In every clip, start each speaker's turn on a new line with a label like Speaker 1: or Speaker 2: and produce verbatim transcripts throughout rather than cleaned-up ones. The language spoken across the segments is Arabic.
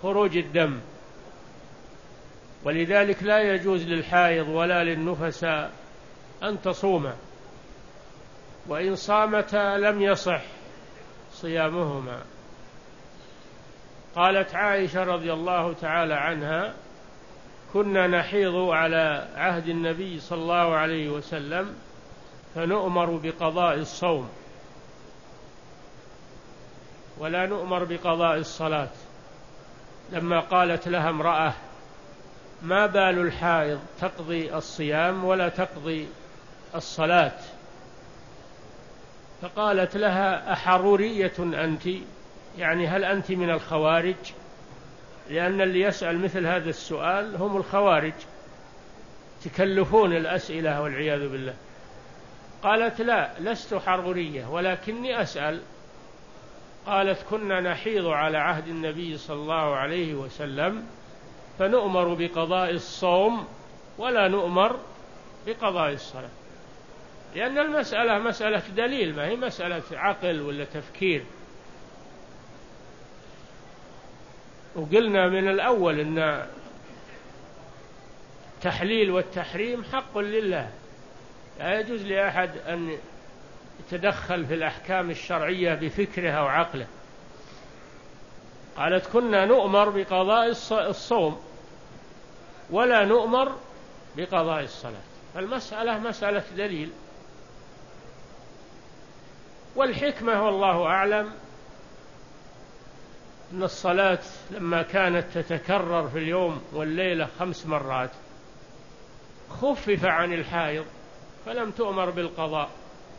Speaker 1: خروج الدم، ولذلك لا يجوز للحائض ولا للنفساء أن تصوم، وإن صامتا لم يصح صيامهما. قالت عائشة رضي الله تعالى عنها: كنا نحيض على عهد النبي صلى الله عليه وسلم فنؤمر بقضاء الصوم ولا نؤمر بقضاء الصلاة. لما قالت لها امرأة: ما بال الحائض تقضي الصيام ولا تقضي الصلاة؟ فقالت لها: أحرورية أنت؟ يعني هل أنت من الخوارج؟ لأن اللي يسأل مثل هذا السؤال هم الخوارج، تكلفون الأسئلة والعياذ بالله. قالت: لا، لست حرورية ولكني أسأل. قالت: كنا نحيض على عهد النبي صلى الله عليه وسلم فنؤمر بقضاء الصوم ولا نؤمر بقضاء الصلاة، لأن المسألة مسألة دليل، ما هي مسألة عقل ولا تفكير. وقلنا من الأول أن التحليل والتحريم حق لله، لا يجوز لأحد أن يتدخل في الأحكام الشرعية بفكره أو عقله. قالت: كنا نؤمر بقضاء الصوم ولا نؤمر بقضاء الصلاة، فالمسألة مسألة دليل. والحكمة والله أعلم أن الصلاة لما كانت تتكرر في اليوم والليلة خمس مرات خفف عن الحائض فلم تؤمر بالقضاء،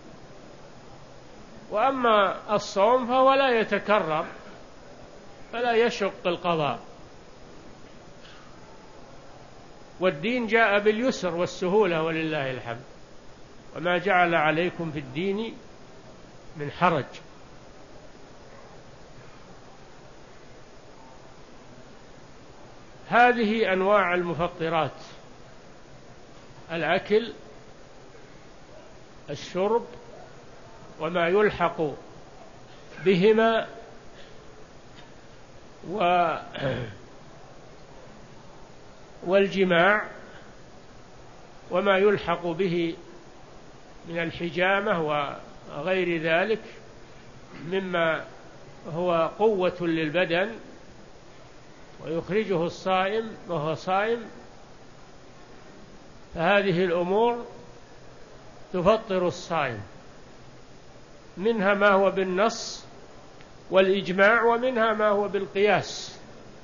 Speaker 1: وأما الصوم فهو لا يتكرر فلا يشق القضاء. والدين جاء باليسر والسهولة ولله الحمد، وما جعل عليكم في الدين من حرج. هذه أنواع المفطرات: الأكل، الشرب، وما يلحق بهما، و والجماع، وما يلحق به من الحجامة وغير ذلك مما هو قوة للبدن ويخرجه الصائم وهو صائم. فهذه الأمور تفطر الصائم، منها ما هو بالنص والإجماع، ومنها ما هو بالقياس.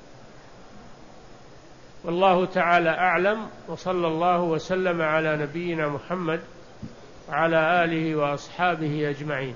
Speaker 1: والله تعالى أعلم، وصلى الله وسلم على نبينا محمد وعلى آله وأصحابه أجمعين.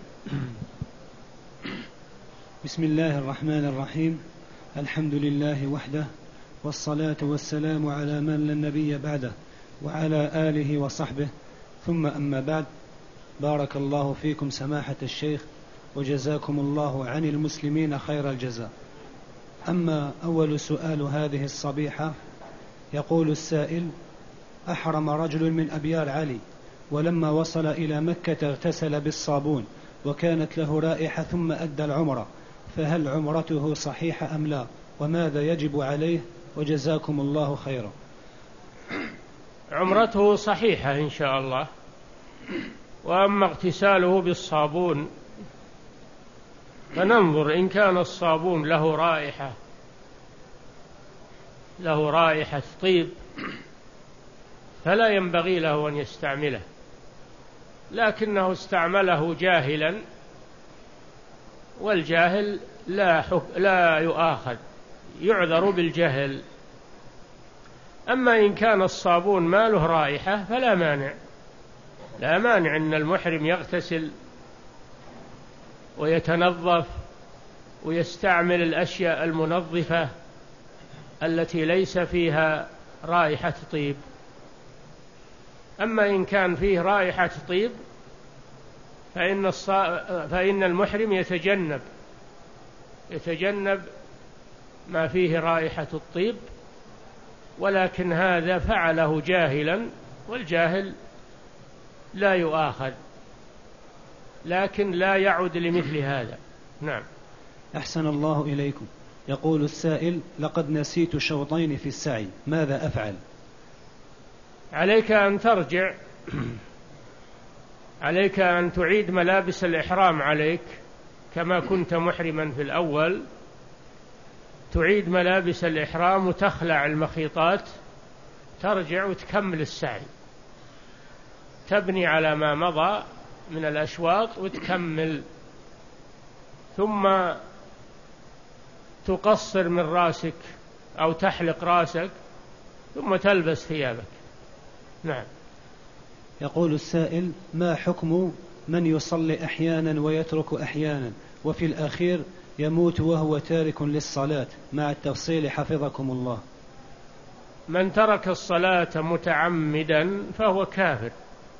Speaker 2: بسم الله الرحمن الرحيم. الحمد لله وحده، والصلاة والسلام على من لا نبي بعده وعلى آله وصحبه، ثم أما بعد. بارك الله فيكم سماحة الشيخ، وجزاكم الله عن المسلمين خير الجزاء. أما أول سؤال هذه الصبيحة، يقول السائل: أحرم رجل من أبيار علي، ولما وصل إلى مكة اغتسل بالصابون وكانت له رائحة ثم أدى العمرة، فهل عمرته صحيحة أم لا؟ وماذا يجب عليه؟ وجزاكم الله خيرا.
Speaker 1: عمرته صحيحة إن شاء الله. وأما اغتساله بالصابون فننظر، إن كان الصابون له رائحة له رائحة طيب فلا ينبغي له أن يستعمله، لكنه استعمله جاهلا، والجاهل لا, لا يؤاخذ، يعذر بالجهل. أما إن كان الصابون ما له رائحة فلا مانع، لا مانع أن المحرم يغتسل ويتنظف ويستعمل الأشياء المنظفة التي ليس فيها رائحة طيب. أما إن كان فيه رائحة طيب فإن, الص... فإن المحرم يتجنب يتجنب ما فيه رائحة الطيب، ولكن هذا فعله جاهلا، والجاهل لا يؤاخذ، لكن لا يعود لمثل هذا. نعم.
Speaker 2: أحسن الله إليكم. يقول السائل: لقد نسيت شوطين في السعي، ماذا أفعل؟
Speaker 1: عليك أن ترجع عليك أن تعيد ملابس الإحرام عليك كما كنت محرما في الأول، تعيد ملابس الإحرام وتخلع المخيطات، ترجع وتكمل السعي، تبني على ما مضى من الأشواط وتكمل، ثم تقصر من راسك أو تحلق راسك ثم تلبس ثيابك. نعم.
Speaker 2: يقول السائل: ما حكم من يصلي أحيانا ويترك أحيانا وفي الأخير يموت وهو تارك للصلاة، مع التفصيل حفظكم الله؟
Speaker 1: من ترك الصلاة متعمدا فهو كافر.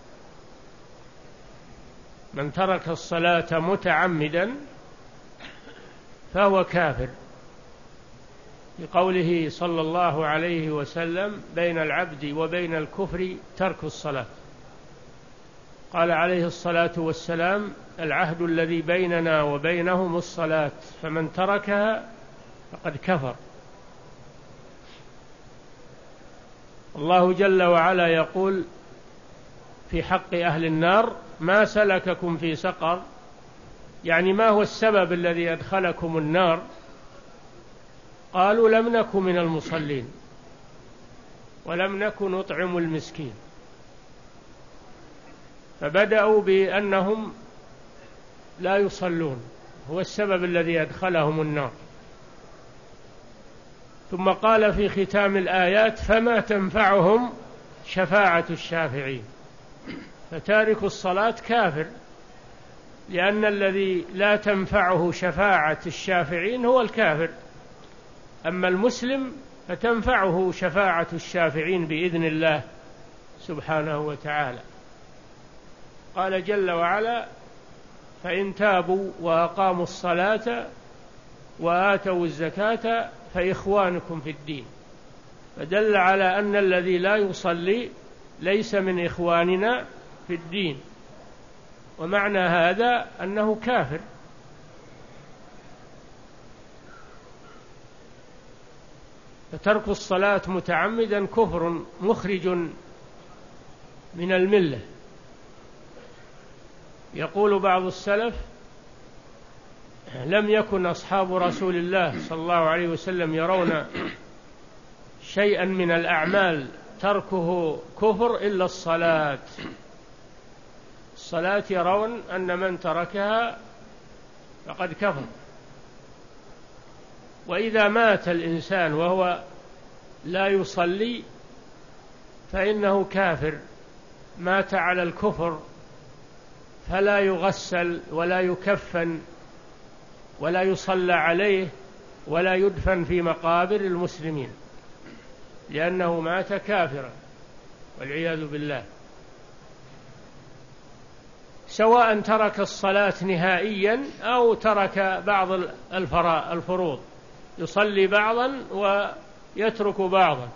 Speaker 1: من ترك الصلاة متعمدا فهو كافر، لقوله صلى الله عليه وسلم: بين العبد وبين الكفر ترك الصلاة. قال عليه الصلاة والسلام: العهد الذي بيننا وبينهم الصلاة، فمن تركها فقد كفر. الله جل وعلا يقول في حق أهل النار: ما سلككم في سقر، يعني ما هو السبب الذي أدخلكم النار؟ قالوا: لم نكن من المصلين ولم نكن نطعم المسكين. فبدأوا بأنهم لا يصلون، هو السبب الذي أدخلهم النار. ثم قال في ختام الآيات: فما تنفعهم شفاعة الشافعين. فتارك الصلاة كافر، لأن الذي لا تنفعه شفاعة الشافعين هو الكافر، أما المسلم فتنفعه شفاعة الشافعين بإذن الله سبحانه وتعالى. قال جل وعلا: فإن تابوا وأقاموا الصلاة وآتوا الزكاة فإخوانكم في الدين. فدل على أن الذي لا يصلي ليس من إخواننا في الدين، ومعنى هذا أنه كافر. فترك الصلاة متعمدا كفر مخرج من الملة. يقول بعض السلف: لم يكن أصحاب رسول الله صلى الله عليه وسلم يرون شيئا من الأعمال تركه كفر إلا الصلاة. الصلاة يرون أن من تركها فقد كفر. وإذا مات الإنسان وهو لا يصلي فإنه كافر، مات على الكفر، فلا يغسل ولا يكفن ولا يصلى عليه ولا يدفن في مقابر المسلمين، لأنه مات كافرا والعياذ بالله. سواء ترك الصلاة نهائيا أو ترك بعض الفروض، يصلي بعضا ويترك بعضا.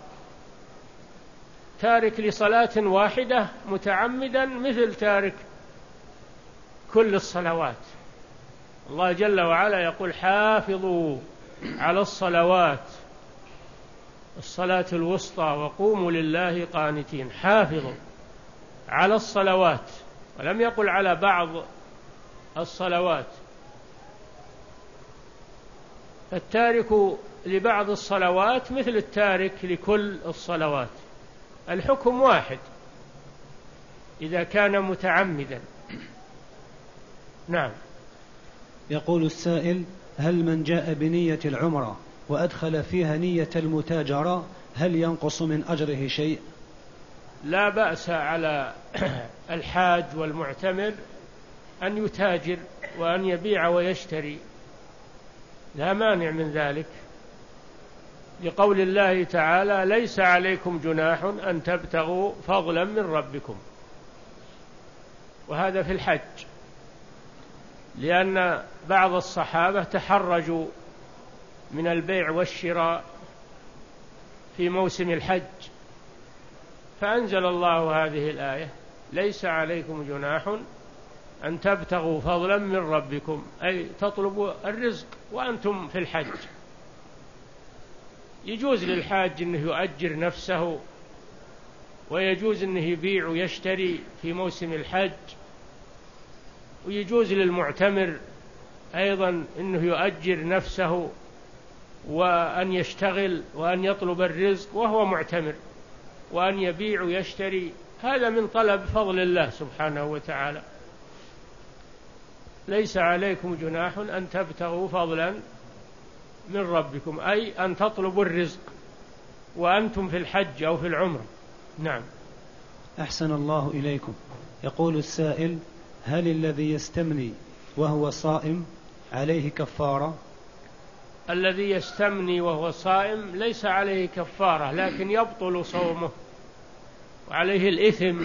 Speaker 1: تارك لصلاة واحدة متعمدا مثل تارك كل الصلوات. الله جل وعلا يقول: حافظوا على الصلوات الصلاة الوسطى وقوموا لله قانتين. حافظوا على الصلوات، ولم يقل على بعض الصلوات. فالتارك لبعض الصلوات مثل التارك لكل الصلوات، الحكم واحد إذا كان متعمدا. نعم.
Speaker 2: يقول السائل: هل من جاء بنية العمرة وأدخل فيها نية المتاجرة هل ينقص من أجره شيء؟
Speaker 1: لا بأس على الحاج والمعتمر أن يتاجر وأن يبيع ويشتري، لا مانع من ذلك، لقول الله تعالى: ليس عليكم جناح أن تبتغوا فضلا من ربكم. وهذا في الحج، لأن بعض الصحابة تحرجوا من البيع والشراء في موسم الحج، فأنزل الله هذه الآية: ليس عليكم جناح أن تبتغوا فضلا من ربكم، أي تطلبوا الرزق وأنتم في الحج. يجوز للحاج أنه يؤجر نفسه، ويجوز أنه يبيع ويشتري في موسم الحج، ويجوز للمعتمر أيضا أنه يؤجر نفسه وأن يشتغل وأن يطلب الرزق وهو معتمر، وأن يبيع ويشتري. هذا من طلب فضل الله سبحانه وتعالى. ليس عليكم جناح أن تبتغوا فضلا من ربكم، أي أن تطلبوا الرزق وأنتم في الحج أو في العمرة. نعم.
Speaker 2: أحسن الله إليكم. يقول السائل: هل الذي يستمني وهو صائم عليه كفارة؟
Speaker 1: الذي يستمني وهو صائم ليس عليه كفارة، لكن يبطل صومه وعليه الإثم،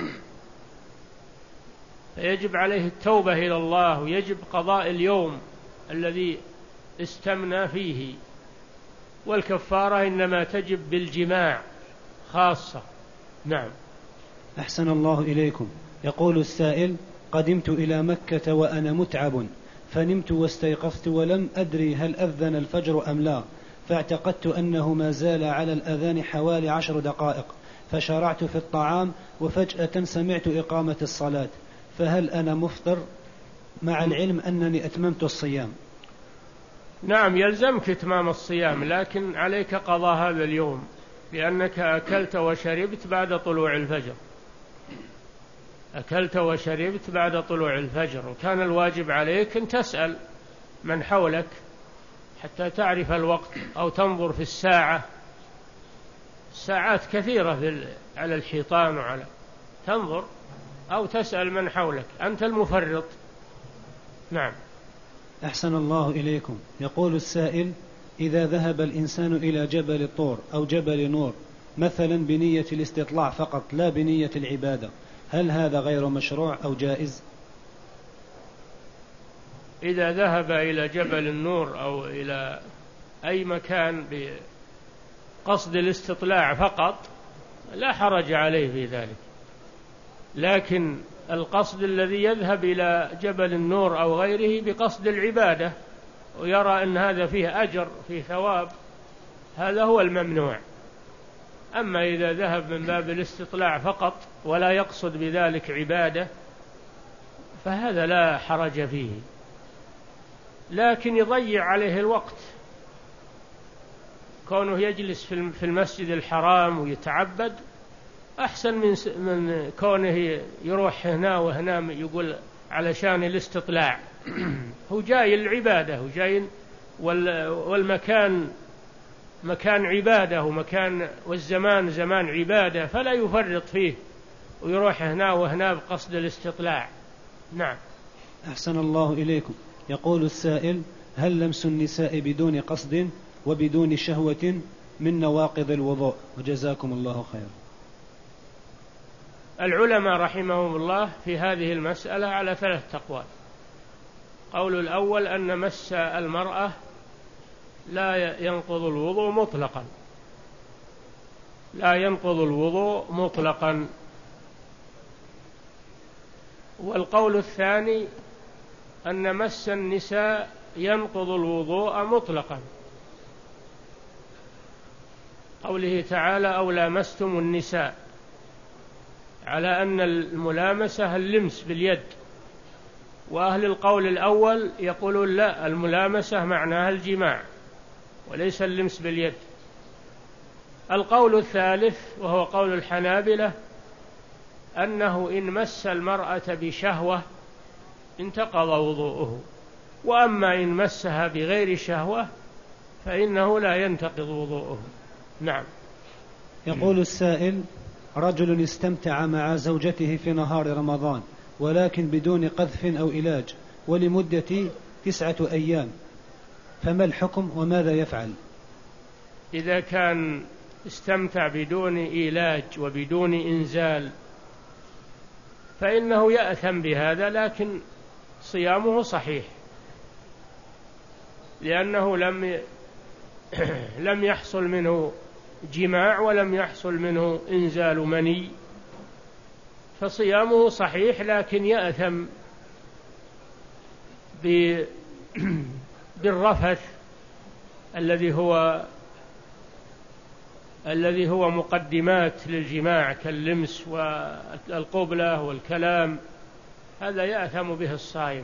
Speaker 1: فيجب عليه التوبة إلى الله، ويجب قضاء اليوم الذي استمنى فيه، والكفارة إنما تجب بالجماع خاصة. نعم.
Speaker 2: أحسن الله إليكم. يقول السائل: قدمت إلى مكة وأنا متعب، فنمت واستيقظت ولم أدري هل أذن الفجر أم لا، فاعتقدت أنه ما زال على الأذان حوالي عشر دقائق، فشرعت في الطعام وفجأة سمعت إقامة الصلاة، فهل أنا مفطر مع العلم أنني أتممت الصيام؟
Speaker 1: نعم، يلزمك إتمام الصيام، لكن عليك قضاء هذا اليوم، لأنك أكلت وشربت بعد طلوع الفجر. أكلت وشربت بعد طلوع الفجر، وكان الواجب عليك أن تسأل من حولك حتى تعرف الوقت، أو تنظر في الساعة. الساعات كثيرة في على الحيطان، وعلى تنظر أو تسأل من حولك، أنت المفرط. نعم.
Speaker 2: أحسن الله إليكم. يقول السائل: إذا ذهب الإنسان إلى جبل الطور أو جبل نور مثلا بنية الاستطلاع فقط لا بنية العبادة، هل هذا غير مشروع أو جائز؟
Speaker 1: إذا ذهب إلى جبل النور أو إلى أي مكان بقصد الاستطلاع فقط لا حرج عليه في ذلك، لكن القصد الذي يذهب إلى جبل النور أو غيره بقصد العبادة ويرى أن هذا فيه أجر فيه ثواب، هذا هو الممنوع. أما إذا ذهب من باب الاستطلاع فقط ولا يقصد بذلك عبادة فهذا لا حرج فيه، لكن يضيع عليه الوقت، كونه يجلس في المسجد الحرام ويتعبد أحسن من من كونه يروح هنا وهنا يقول علشان الاستطلاع. هو جاي العبادة، وجاي والمكان مكان عبادة، ومكان والزمان زمان عبادة، فلا يفرط فيه ويروح هنا وهنا بقصد الاستطلاع. نعم.
Speaker 2: أحسن الله إليكم. يقول السائل: هل لمس النساء بدون قصد وبدون شهوة من نواقض الوضوء؟ وجزاكم الله خيرا.
Speaker 1: العلماء رحمهم الله في هذه المسألة على ثلاث أقوال. قول الأول أن مس المرأة لا ينقض الوضوء مطلقا، لا ينقض الوضوء مطلقا. والقول الثاني أن مس النساء ينقض الوضوء مطلقا، قوله تعالى: أو لامستم النساء، على أن الملامسة اللمس باليد. وأهل القول الأول يقولون لا، الملامسة معناها الجماع وليس اللمس باليد. القول الثالث وهو قول الحنابلة أنه إن مس المرأة بشهوة انتقض وضوءه، وأما إن مسها بغير شهوة فإنه لا ينتقض وضوءه. نعم.
Speaker 2: يقول السائل: رجل استمتع مع زوجته في نهار رمضان ولكن بدون قذف أو علاج ولمدة تسعة أيام، فما الحكم وماذا يفعل؟
Speaker 1: إذا كان استمتع بدون علاج وبدون إنزال فإنه يأثم بهذا، لكن صيامه صحيح، لأنه لم لم يحصل منه جماع ولم يحصل منه إنزال مني، فصيامه صحيح، لكن يأثم بالرفث الذي هو الذي هو مقدمات للجماع كاللمس والقبلة والكلام، هذا يأثم به الصائم،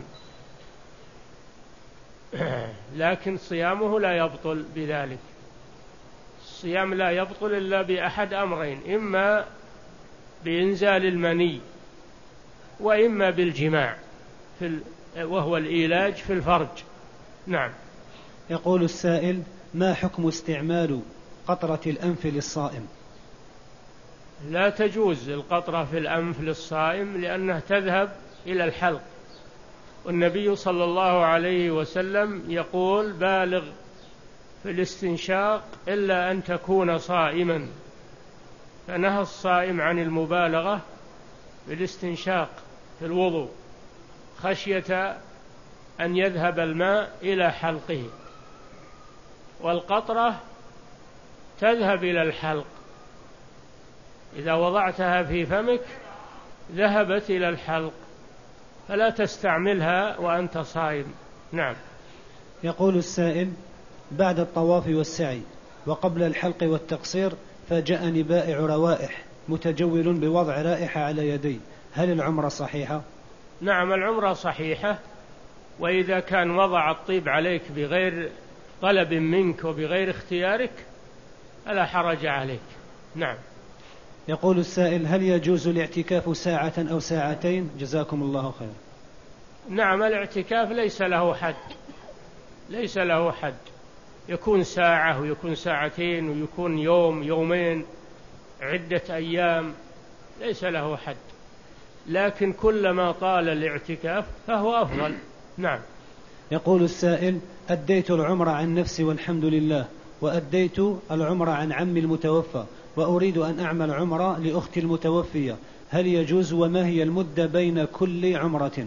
Speaker 1: لكن صيامه لا يبطل بذلك. الصيام لا يبطل إلا بأحد أمرين: إما بإنزال المني، وإما بالجماع في ال... وهو الإيلاج في الفرج. نعم.
Speaker 2: يقول السائل: ما حكم استعمال قطرة الأنف للصائم؟
Speaker 1: لا تجوز القطرة في الأنف للصائم، لأنها تذهب إلى الحلق، والنبي صلى الله عليه وسلم يقول: بالغ في الاستنشاق إلا أن تكون صائما، فنهى الصائم عن المبالغة بالاستنشاق في الوضوء خشية أن يذهب الماء إلى حلقه، والقطرة تذهب إلى الحلق، إذا وضعتها في فمك ذهبت إلى الحلق، فلا تستعملها وأنت صائم. نعم.
Speaker 2: يقول السائل: بعد الطواف والسعي وقبل الحلق والتقصير فجاءني بائع روائح متجول بوضع رائحة على يدي، هل العمرة صحيحة؟
Speaker 1: نعم، العمرة صحيحة، وإذا كان وضع الطيب عليك بغير طلب منك وبغير اختيارك فلا حرج عليك. نعم.
Speaker 2: يقول السائل: هل يجوز الاعتكاف ساعة أو ساعتين؟ جزاكم الله خير.
Speaker 1: نعم، الاعتكاف ليس له حد، ليس له حد، يكون ساعة ويكون ساعتين ويكون يوم يومين عدة أيام، ليس له حد، لكن كلما طال الاعتكاف فهو أفضل. نعم.
Speaker 2: يقول السائل: أديت العمرة عن نفسي والحمد لله، وأديت العمرة عن عمي المتوفى، وأريد أن أعمل عمرة لأختي المتوفية، هل يجوز؟ وما هي المدة بين كل عمرة؟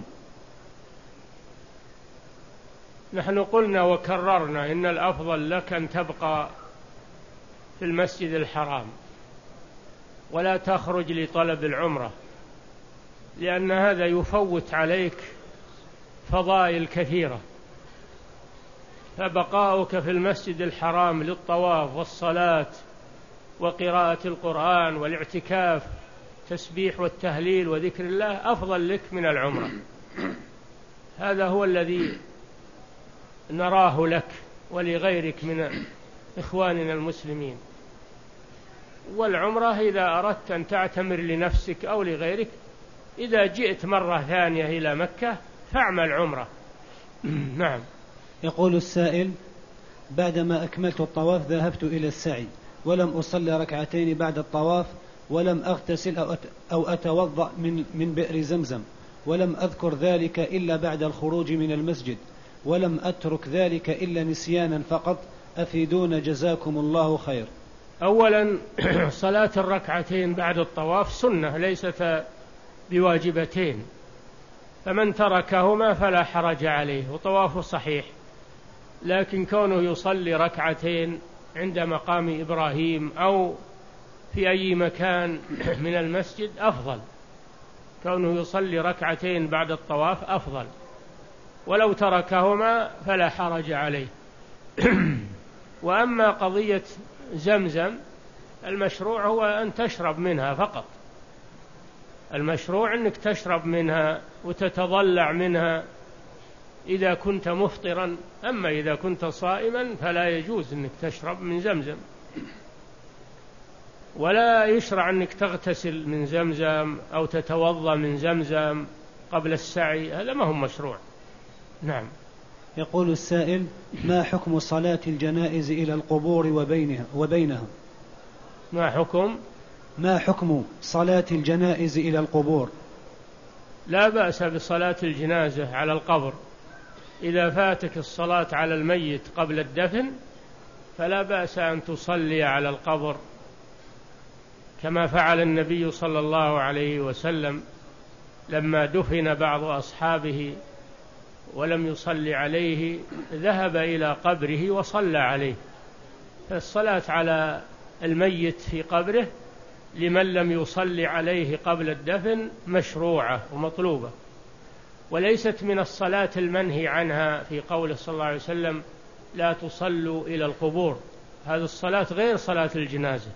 Speaker 1: نحن قلنا وكررنا إن الأفضل لك أن تبقى في المسجد الحرام ولا تخرج لطلب العمرة، لأن هذا يفوت عليك فضائل كثيرة، فبقاؤك في المسجد الحرام للطواف والصلاة وقراءة القرآن والاعتكاف تسبيح والتهليل وذكر الله أفضل لك من العمرة. هذا هو الذي نراه لك ولغيرك من إخواننا المسلمين. والعمرة إذا أردت أن تعتمر لنفسك أو لغيرك، إذا جئت مرة ثانية إلى مكة فاعمل عمرة. نعم.
Speaker 2: يقول السائل: بعدما أكملت الطواف ذهبت إلى السعي ولم أصلي ركعتين بعد الطواف، ولم أغتسل أو أتوضأ من, من بئر زمزم، ولم أذكر ذلك إلا بعد الخروج من المسجد، ولم أترك ذلك إلا نسيانا فقط، أفيدون جزاكم الله خير.
Speaker 1: أولا صلاة الركعتين بعد الطواف سنة ليست بواجبتين، فمن تركهما فلا حرج عليه وطوافه صحيح، لكن كونه يصلي ركعتين عند مقام إبراهيم أو في أي مكان من المسجد أفضل، كونه يصلي ركعتين بعد الطواف أفضل، ولو تركهما فلا حرج عليه. وأما قضية زمزم المشروع هو أن تشرب منها فقط، المشروع أنك تشرب منها وتتضلع منها إذا كنت مفطرا، أما إذا كنت صائما فلا يجوز أنك تشرب من زمزم، ولا يشرع أنك تغتسل من زمزم أو تتوضأ من زمزم قبل السعي، هذا ما هو مشروع. نعم.
Speaker 2: يقول السائل: ما حكم صلاة الجنائز إلى القبور وبينها وبينها؟
Speaker 1: ما حكم
Speaker 2: ما حكم صلاة الجنائز إلى القبور؟
Speaker 1: لا بأس بصلاة الجنازة على القبر، إذا فاتك الصلاة على الميت قبل الدفن فلا بأس أن تصلي على القبر، كما فعل النبي صلى الله عليه وسلم لما دفن بعض أصحابه ولم يصلي عليه ذهب إلى قبره وصلى عليه. فالصلاة على الميت في قبره لمن لم يصلي عليه قبل الدفن مشروعة ومطلوبة، وليست من الصلاة المنهي عنها في قوله صلى الله عليه وسلم: لا تصلوا إلى القبور. هذه الصلاة غير صلاة الجنازة،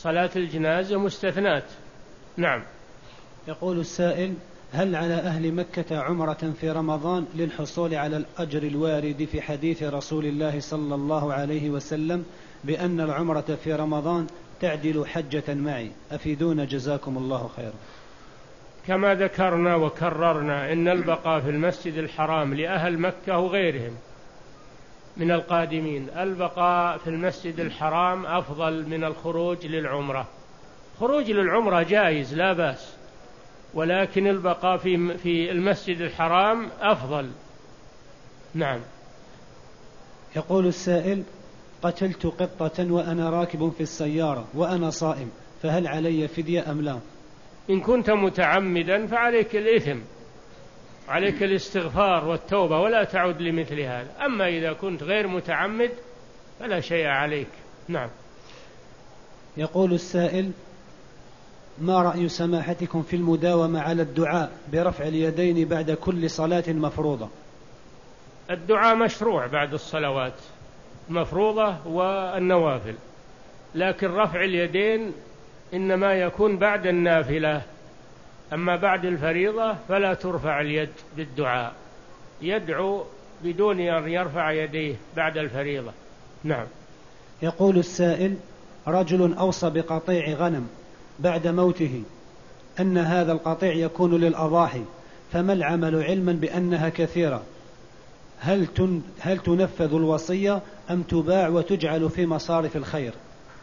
Speaker 1: صلاة الجنازة مستثنات. نعم.
Speaker 2: يقول السائل: هل على أهل مكة عمرة في رمضان للحصول على الأجر الوارد في حديث رسول الله صلى الله عليه وسلم بأن العمرة في رمضان تعدل حجة معي؟ أفيدونا جزاكم الله خيرا.
Speaker 1: كما ذكرنا وكررنا إن البقاء في المسجد الحرام لأهل مكة وغيرهم من القادمين، البقاء في المسجد الحرام أفضل من الخروج للعمرة. خروج للعمرة جائز لا بأس، ولكن البقاء في في المسجد الحرام أفضل. نعم.
Speaker 2: يقول السائل: قتلت قطة وأنا راكب في السيارة وأنا صائم، فهل علي فدية أم لا؟
Speaker 1: إن كنت متعمدا فعليك الإثم، عليك الاستغفار والتوبة ولا تعود لمثل هذا. أما إذا كنت غير متعمد فلا شيء عليك. نعم.
Speaker 2: يقول السائل: ما رأي سماحتكم في المداومة على الدعاء برفع اليدين بعد كل صلاة مفروضة؟
Speaker 1: الدعاء مشروع بعد الصلوات المفروضة والنوافل، لكن رفع اليدين إنما يكون بعد النافلة. أما بعد الفريضة فلا ترفع اليد بالدعاء، يدعو بدون أن يرفع يديه بعد الفريضة. نعم.
Speaker 2: يقول السائل: رجل أوصى بقطيع غنم بعد موته أن هذا القطيع يكون للأضاحي، فما العمل علما بأنها كثيرة؟ هل هل تنفذ الوصية أم تباع وتجعل في مصارف الخير؟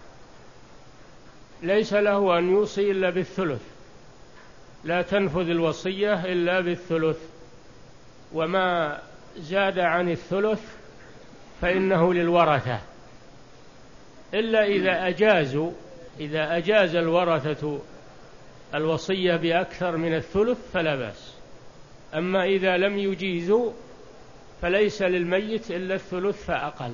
Speaker 1: ليس له أن يوصي إلا بالثلث، لا تنفذ الوصية إلا بالثلث، وما زاد عن الثلث فإنه للورثة، إلا إذا أجازوا إذا أجاز الورثة الوصية بأكثر من الثلث فلا بأس. أما إذا لم يجيزوا فليس للميت إلا الثلث فأقل،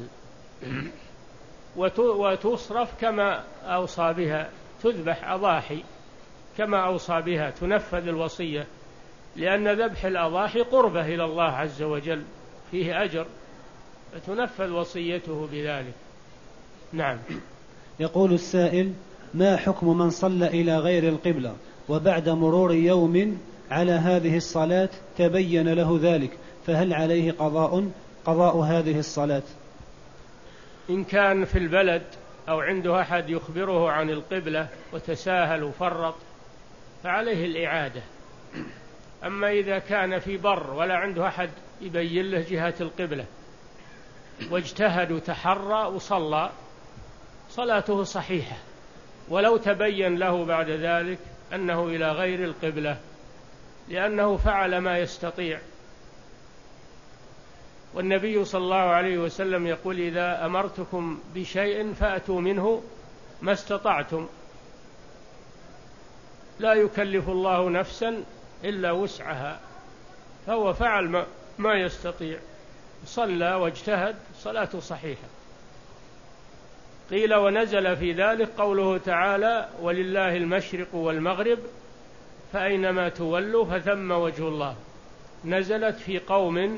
Speaker 1: وتصرف كما أوصى بها، تذبح أضاحي كما أوصى بها، تنفذ الوصية، لأن ذبح الأضاحي قربة إلى الله عز وجل، فيه أجر، فتنفذ وصيته بذلك. نعم.
Speaker 2: يقول السائل: ما حكم من صلى إلى غير القبلة وبعد مرور يوم على هذه الصلاة تبين له ذلك، فهل عليه قضاء قضاء هذه الصلاة؟
Speaker 1: إن كان في البلد أو عنده أحد يخبره عن القبلة وتساهل وفرط فعليه الإعادة. أما إذا كان في بر ولا عنده أحد يبين له جهة القبلة واجتهد وتحرى وصلى، صلاته صحيحة ولو تبين له بعد ذلك أنه إلى غير القبلة، لأنه فعل ما يستطيع. والنبي صلى الله عليه وسلم يقول: إذا أمرتكم بشيء فأتوا منه ما استطعتم، لا يكلف الله نفسا إلا وسعها، فهو فعل ما, ما يستطيع، صلى واجتهد، صلاته صحيحة. قيل: ونزل في ذلك قوله تعالى: ولله المشرق والمغرب فأينما تولوا فثم وجه الله. نزلت في قوم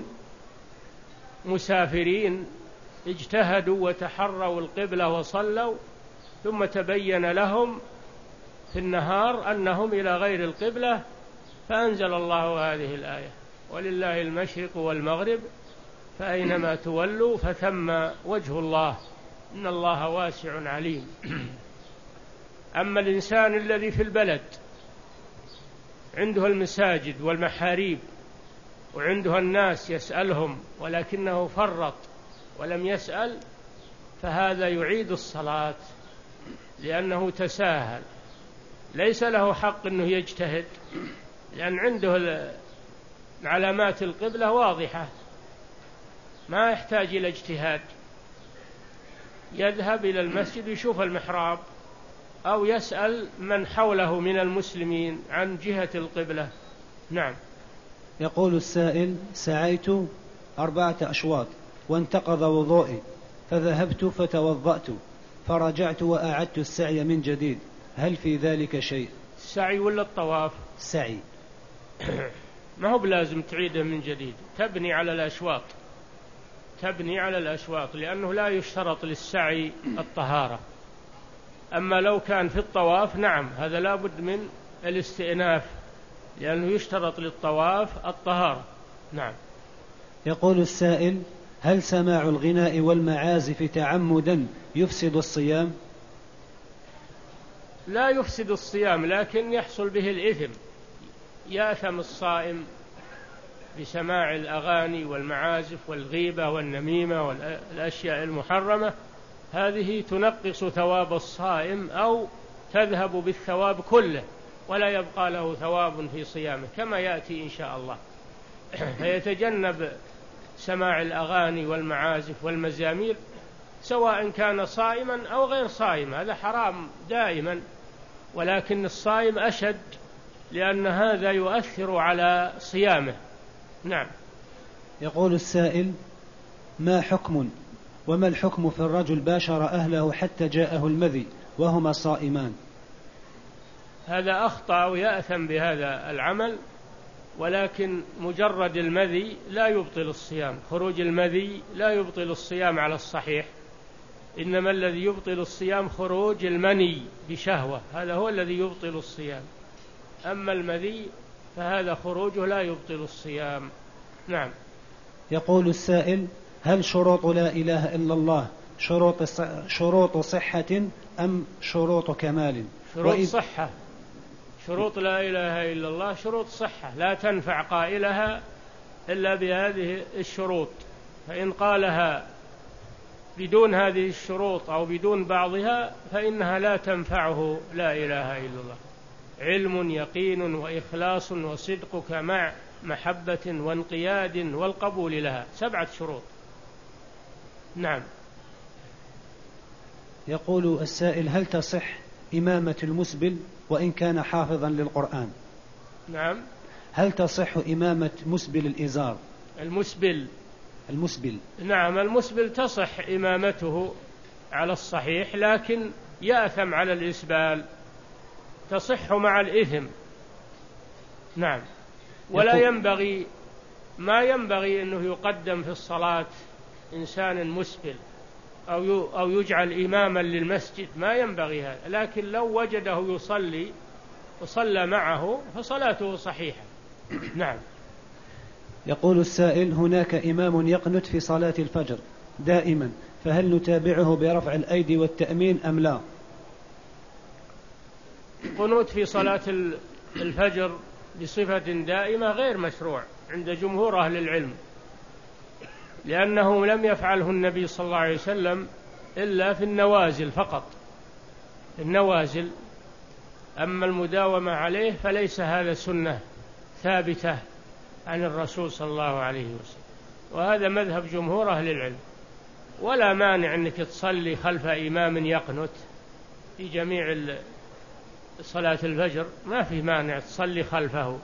Speaker 1: مسافرين اجتهدوا وتحروا القبلة وصلوا، ثم تبين لهم في النهار أنهم إلى غير القبلة، فأنزل الله هذه الآية: ولله المشرق والمغرب فأينما تولوا فثم وجه الله إن الله واسع عليم. أما الإنسان الذي في البلد عنده المساجد والمحاريب وعنده الناس يسألهم ولكنه فرط ولم يسأل، فهذا يعيد الصلاة لأنه تساهل، ليس له حق أنه يجتهد، لأن عنده علامات القبلة واضحة، ما يحتاج إلى اجتهاد، يذهب إلى المسجد يشوف المحراب أو يسأل من حوله من المسلمين عن جهة القبلة. نعم.
Speaker 2: يقول السائل: سعيت أربعة أشواط وانتقض وضوئي، فذهبت فتوضأت فرجعت وأعدت السعي من جديد، هل في ذلك شيء؟
Speaker 1: السعي ولا الطواف؟
Speaker 2: سعي.
Speaker 1: ما هو بلازم تعيده من جديد، تبني على الأشواط، تبني على الأشواط، لأنه لا يشترط للسعي الطهارة، أما لو كان في الطواف نعم هذا لا بد من الاستئناف، لأنه يشترط للطواف الطهارة. نعم.
Speaker 2: يقول السائل: هل سماع الغناء والمعازف تعمدا يفسد الصيام؟
Speaker 1: لا يفسد الصيام، لكن يحصل به الإثم، يأثم الصائم بسماع الأغاني والمعازف والغيبة والنميمة والأشياء المحرمة، هذه تنقص ثواب الصائم أو تذهب بالثواب كله ولا يبقى له ثواب في صيامه كما يأتي إن شاء الله. فيتجنب سماع الأغاني والمعازف والمزامير سواء كان صائما أو غير صائم، هذا حرام دائما، ولكن الصائم أشد لأن هذا يؤثر على صيامه. نعم.
Speaker 2: يقول السائل: ما حكم وما الحكم في الرجل باشر أهله حتى جاءه المذي وهما صائمان؟
Speaker 1: هذا أخطأ ويأثم بهذا العمل، ولكن مجرد المذي لا يبطل الصيام، خروج المذي لا يبطل الصيام على الصحيح، إنما الذي يبطل الصيام خروج المني بشهوة، هذا هو الذي يبطل الصيام، أما المذي فهذا خروجه لا يبطل الصيام. نعم.
Speaker 2: يقول السائل: هل شروط لا إله إلا الله شروط شروط صحة أم شروط كمال؟
Speaker 1: شروط صحة. شروط لا إله إلا الله شروط صحة، لا تنفع قائلها إلا بهذه الشروط، فإن قالها بدون هذه الشروط أو بدون بعضها فإنها لا تنفعه لا إله إلا الله. علم يقين وإخلاص وصدقك مع محبة وانقياد والقبول لها، سبعة شروط. نعم.
Speaker 2: يقول السائل: هل تصح إمامة المسبل وإن كان حافظا للقرآن؟
Speaker 1: نعم.
Speaker 2: هل تصح إمامة مسبل الإزار؟
Speaker 1: المسبل
Speaker 2: المسبل
Speaker 1: نعم المسبل تصح إمامته على الصحيح، لكن يأثم على الإسبال، تصح مع الإثم. نعم. ولا ينبغي ما ينبغي أنه يقدم في الصلاة إنسان مسبل أو أو يجعل إماما للمسجد، ما ينبغي هذا، لكن لو وجده يصلي وصلى معه فصلاته صحيحة. نعم.
Speaker 2: يقول السائل: هناك إمام يقنت في صلاة الفجر دائما، فهل نتابعه برفع الأيدي والتأمين أم لا؟
Speaker 1: القنوت في صلاة الفجر بصفة دائمة غير مشروع عند جمهور أهل العلم، لأنه لم يفعله النبي صلى الله عليه وسلم إلا في النوازل فقط، في النوازل، أما المداومة عليه فليس هذا سنة ثابتة عن الرسول صلى الله عليه وسلم، وهذا مذهب جمهور أهل العلم. ولا مانع أنك تصلي خلف إمام يقنت في جميع صلاة الفجر، ما في مانع تصلي خلفه،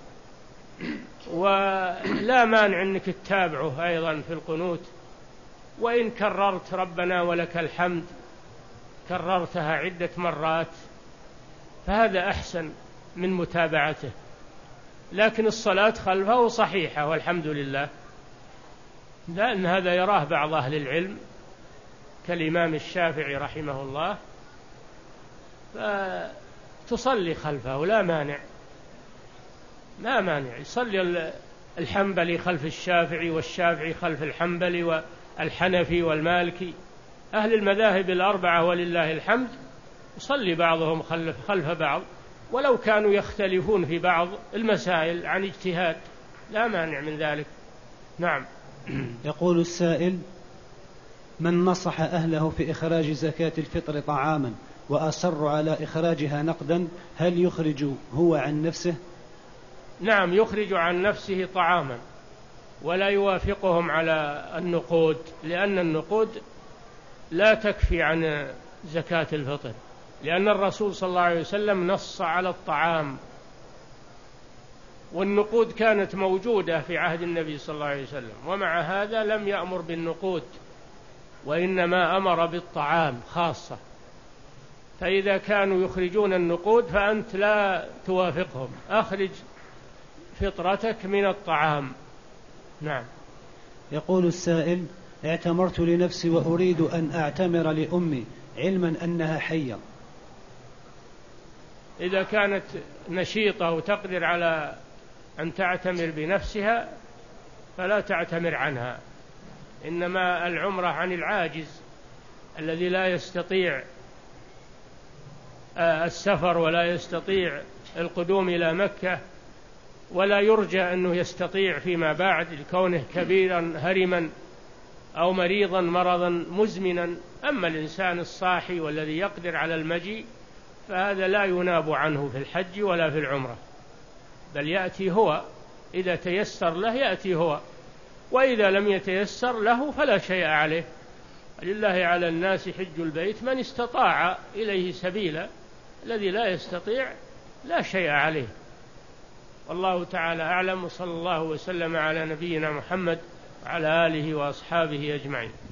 Speaker 1: ولا مانع أنك تتابعه أيضا في القنوت، وإن كررت ربنا ولك الحمد كررتها عدة مرات فهذا أحسن من متابعته، لكن الصلاة خلفه صحيحة والحمد لله، لأن هذا يراه بعض أهل العلم كالإمام الشافعي رحمه الله، فتصلي خلفه لا مانع، لا مانع يصلي الحنبلي خلف الشافعي والشافعي خلف الحنبلي والحنفي والمالكي، أهل المذاهب الأربعة ولله الحمد يصلي بعضهم خلف, خلف بعض، ولو كانوا يختلفون في بعض المسائل عن اجتهاد لا مانع من ذلك. نعم.
Speaker 2: يقول السائل: من نصح أهله في إخراج زكاة الفطر طعاما وأصر على إخراجها نقدا هل يخرج هو عن نفسه؟
Speaker 1: نعم يخرج عن نفسه طعاما ولا يوافقهم على النقود، لأن النقود لا تكفي عن زكاة الفطر، لأن الرسول صلى الله عليه وسلم نص على الطعام، والنقود كانت موجودة في عهد النبي صلى الله عليه وسلم، ومع هذا لم يأمر بالنقود وإنما أمر بالطعام خاصة، فإذا كانوا يخرجون النقود فأنت لا توافقهم، أخرج فطرتك من الطعام. نعم.
Speaker 2: يقول السائل: اعتمرت لنفسي وأريد أن أعتمر لأمي علما أنها حية،
Speaker 1: إذا كانت نشيطة وتقدر على أن تعتمر بنفسها فلا تعتمر عنها، إنما العمرة عن العاجز الذي لا يستطيع السفر ولا يستطيع القدوم إلى مكة ولا يرجى أنه يستطيع فيما بعد لكونه كبيرا هرما أو مريضا مرضا مزمنا. أما الإنسان الصاحي والذي يقدر على المجيء فهذا لا يناب عنه في الحج ولا في العمرة، بل يأتي هو إذا تيسر له يأتي هو، وإذا لم يتيسر له فلا شيء عليه. لله على الناس حج البيت من استطاع إليه سبيلا، الذي لا يستطيع لا شيء عليه. والله تعالى أعلم، وصلى الله وسلم على نبينا محمد وعلى آله وأصحابه أجمعين.